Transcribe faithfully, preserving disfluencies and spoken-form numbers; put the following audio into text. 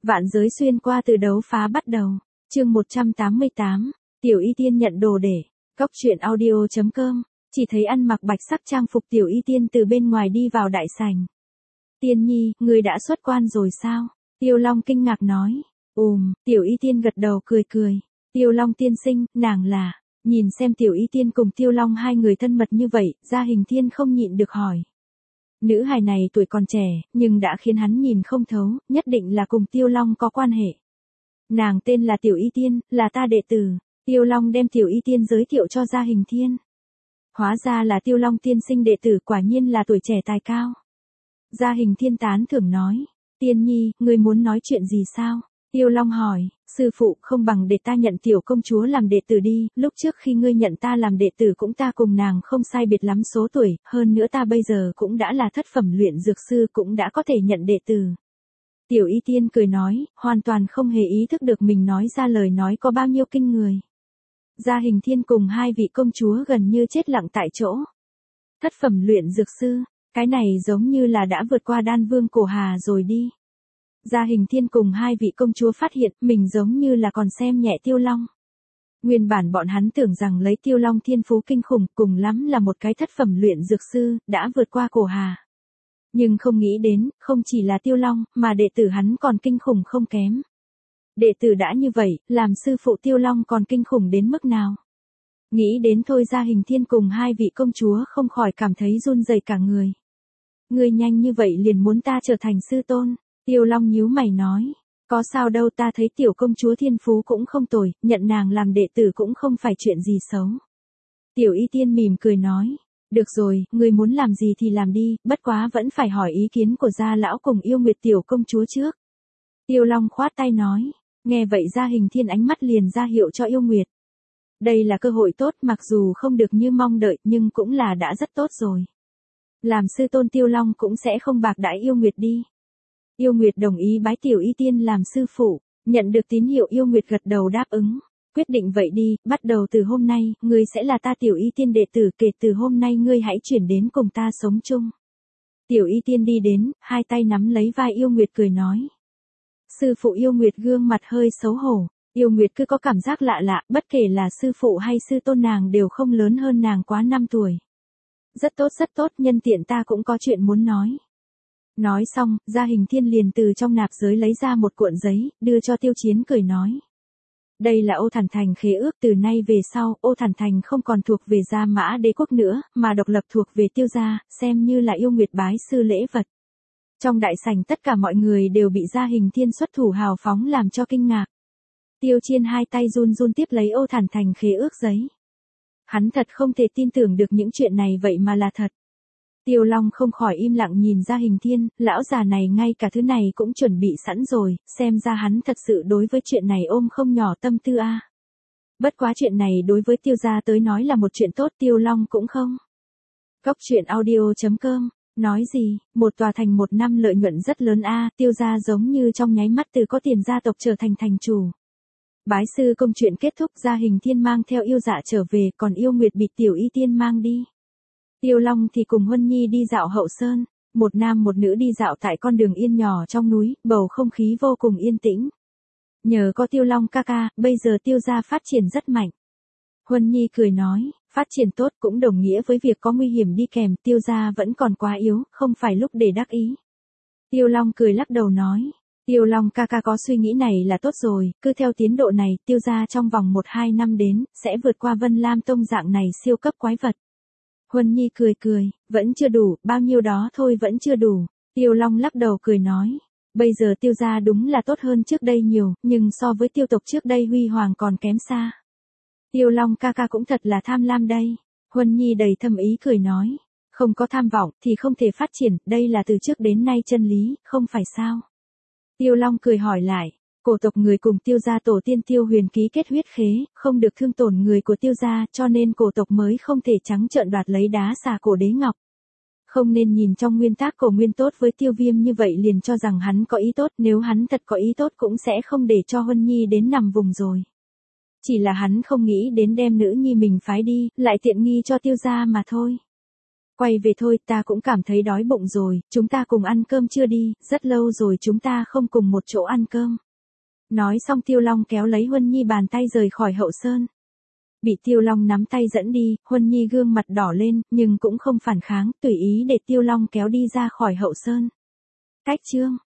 Vạn giới xuyên qua từ đấu phá bắt đầu. Chương một trăm tám mươi tám, Tiểu Y Tiên nhận đồ để. Cóc truyện audio chấm com. Chỉ thấy ăn mặc bạch sắc trang phục Tiểu Y Tiên từ bên ngoài đi vào đại sảnh. Tiên nhi, người đã xuất quan rồi sao? Tiêu Long kinh ngạc nói. Ừm, Tiểu Y Tiên gật đầu cười cười. Tiêu Long tiên sinh, nàng là. Nhìn xem Tiểu Y Tiên cùng Tiêu Long hai người thân mật như vậy, Gia Hình Thiên không nhịn được hỏi. Nữ hài này tuổi còn trẻ, nhưng đã khiến hắn nhìn không thấu, nhất định là cùng Tiêu Long có quan hệ. Nàng tên là Tiểu Y Tiên, là ta đệ tử. Tiêu Long đem Tiểu Y Tiên giới thiệu cho Gia Hình Thiên. Hóa ra là Tiêu Long tiên sinh đệ tử, quả nhiên là tuổi trẻ tài cao. Gia Hình Thiên tán thưởng nói. Tiên nhi, ngươi muốn nói chuyện gì sao? Tiêu Long hỏi, sư phụ, không bằng để ta nhận tiểu công chúa làm đệ tử đi, lúc trước khi ngươi nhận ta làm đệ tử cũng ta cùng nàng không sai biệt lắm số tuổi, hơn nữa ta bây giờ cũng đã là thất phẩm luyện dược sư, cũng đã có thể nhận đệ tử. Tiểu Y Tiên cười nói, hoàn toàn không hề ý thức được mình nói ra lời nói có bao nhiêu kinh người. Gia Hình Thiên cùng hai vị công chúa gần như chết lặng tại chỗ. Thất phẩm luyện dược sư, cái này giống như là đã vượt qua đan vương cổ hà rồi đi. Gia Hình Thiên cùng hai vị công chúa phát hiện mình giống như là còn xem nhẹ Tiêu Long. Nguyên bản bọn hắn tưởng rằng lấy Tiêu Long thiên phú kinh khủng, cùng lắm là một cái thất phẩm luyện dược sư, đã vượt qua cổ hà. Nhưng không nghĩ đến, không chỉ là Tiêu Long, mà đệ tử hắn còn kinh khủng không kém. Đệ tử đã như vậy, làm sư phụ Tiêu Long còn kinh khủng đến mức nào? Nghĩ đến thôi Gia Hình Thiên cùng hai vị công chúa không khỏi cảm thấy run rẩy cả người. Ngươi nhanh như vậy liền muốn ta trở thành sư tôn. Tiêu Long nhíu mày nói, có sao đâu, ta thấy tiểu công chúa thiên phú cũng không tồi, nhận nàng làm đệ tử cũng không phải chuyện gì xấu. Tiểu Y Tiên mỉm cười nói, được rồi, ngươi muốn làm gì thì làm đi, bất quá vẫn phải hỏi ý kiến của gia lão cùng Yêu Nguyệt tiểu công chúa trước. Tiêu Long khoát tay nói, nghe vậy Gia Hình Thiên ánh mắt liền ra hiệu cho Yêu Nguyệt. Đây là cơ hội tốt, mặc dù không được như mong đợi nhưng cũng là đã rất tốt rồi. Làm sư tôn Tiêu Long cũng sẽ không bạc đãi Yêu Nguyệt đi. Yêu Nguyệt đồng ý bái Tiểu Y Tiên làm sư phụ, nhận được tín hiệu Yêu Nguyệt gật đầu đáp ứng. Quyết định vậy đi, bắt đầu từ hôm nay, ngươi sẽ là ta Tiểu Y Tiên đệ tử, kể từ hôm nay ngươi hãy chuyển đến cùng ta sống chung. Tiểu Y Tiên đi đến, hai tay nắm lấy vai Yêu Nguyệt cười nói. Sư phụ Yêu Nguyệt gương mặt hơi xấu hổ, Yêu Nguyệt cứ có cảm giác lạ lạ, bất kể là sư phụ hay sư tôn nàng đều không lớn hơn nàng quá năm tuổi. Rất tốt rất tốt, nhân tiện ta cũng có chuyện muốn nói. Nói xong, Gia Hình Thiên liền từ trong nạp giới lấy ra một cuộn giấy, đưa cho Tiêu Chiến cười nói. Đây là Ô Thản Thành khế ước, từ nay về sau, Ô Thản Thành không còn thuộc về Gia Mã Đế quốc nữa, mà độc lập thuộc về Tiêu gia, xem như là Yêu Nguyệt bái sư lễ vật. Trong đại sảnh tất cả mọi người đều bị Gia Hình Thiên xuất thủ hào phóng làm cho kinh ngạc. Tiêu Chiên hai tay run run tiếp lấy Ô Thản Thành khế ước giấy. Hắn thật không thể tin tưởng được những chuyện này vậy mà là thật. Tiêu Long không khỏi im lặng nhìn Gia Hình Thiên, lão già này ngay cả thứ này cũng chuẩn bị sẵn rồi, xem ra hắn thật sự đối với chuyện này ôm không nhỏ tâm tư a. Bất quá chuyện này đối với Tiêu gia tới nói là một chuyện tốt, Tiêu Long cũng không. Cóc truyện audio chấm com, nói gì, một tòa thành một năm lợi nhuận rất lớn a, Tiêu gia giống như trong nháy mắt từ có tiền gia tộc trở thành thành chủ. Bái sư công chuyện kết thúc, Gia Hình Thiên mang theo Yêu Dạ trở về, còn Yêu Nguyệt bị Tiểu Y Tiên mang đi. Tiêu Long thì cùng Huân Nhi đi dạo hậu sơn, một nam một nữ đi dạo tại con đường yên nhỏ trong núi, bầu không khí vô cùng yên tĩnh. Nhờ có Tiêu Long ca ca, bây giờ Tiêu gia phát triển rất mạnh. Huân Nhi cười nói, phát triển tốt cũng đồng nghĩa với việc có nguy hiểm đi kèm, Tiêu gia vẫn còn quá yếu, không phải lúc để đắc ý. Tiêu Long cười lắc đầu nói, Tiêu Long ca ca có suy nghĩ này là tốt rồi, cứ theo tiến độ này, Tiêu gia trong vòng một hai năm đến, sẽ vượt qua Vân Lam Tông dạng này siêu cấp quái vật. Huân Nhi cười cười, vẫn chưa đủ, bao nhiêu đó thôi vẫn chưa đủ. Tiêu Long lắc đầu cười nói, bây giờ Tiêu gia đúng là tốt hơn trước đây nhiều, nhưng so với Tiêu tộc trước đây huy hoàng còn kém xa. Tiêu Long ca ca cũng thật là tham lam đây. Huân Nhi đầy thâm ý cười nói, không có tham vọng thì không thể phát triển, đây là từ trước đến nay chân lý, không phải sao? Tiêu Long cười hỏi lại, cổ tộc người cùng Tiêu gia tổ tiên Tiêu Huyền ký kết huyết khế, không được thương tổn người của Tiêu gia, cho nên cổ tộc mới không thể trắng trợn đoạt lấy đá xà cổ đế ngọc. Không nên nhìn trong nguyên tắc cổ nguyên tốt với Tiêu Viêm như vậy liền cho rằng hắn có ý tốt, nếu hắn thật có ý tốt cũng sẽ không để cho Huân Nhi đến nằm vùng rồi. Chỉ là hắn không nghĩ đến đem nữ nhi mình phái đi, lại tiện nghi cho Tiêu gia mà thôi. Quay về thôi, ta cũng cảm thấy đói bụng rồi, chúng ta cùng ăn cơm trưa đi, rất lâu rồi chúng ta không cùng một chỗ ăn cơm. Nói xong Tiêu Long kéo lấy Huân Nhi bàn tay rời khỏi Hậu Sơn. Bị Tiêu Long nắm tay dẫn đi, Huân Nhi gương mặt đỏ lên, nhưng cũng không phản kháng, tùy ý để Tiêu Long kéo đi ra khỏi Hậu Sơn. Cách chương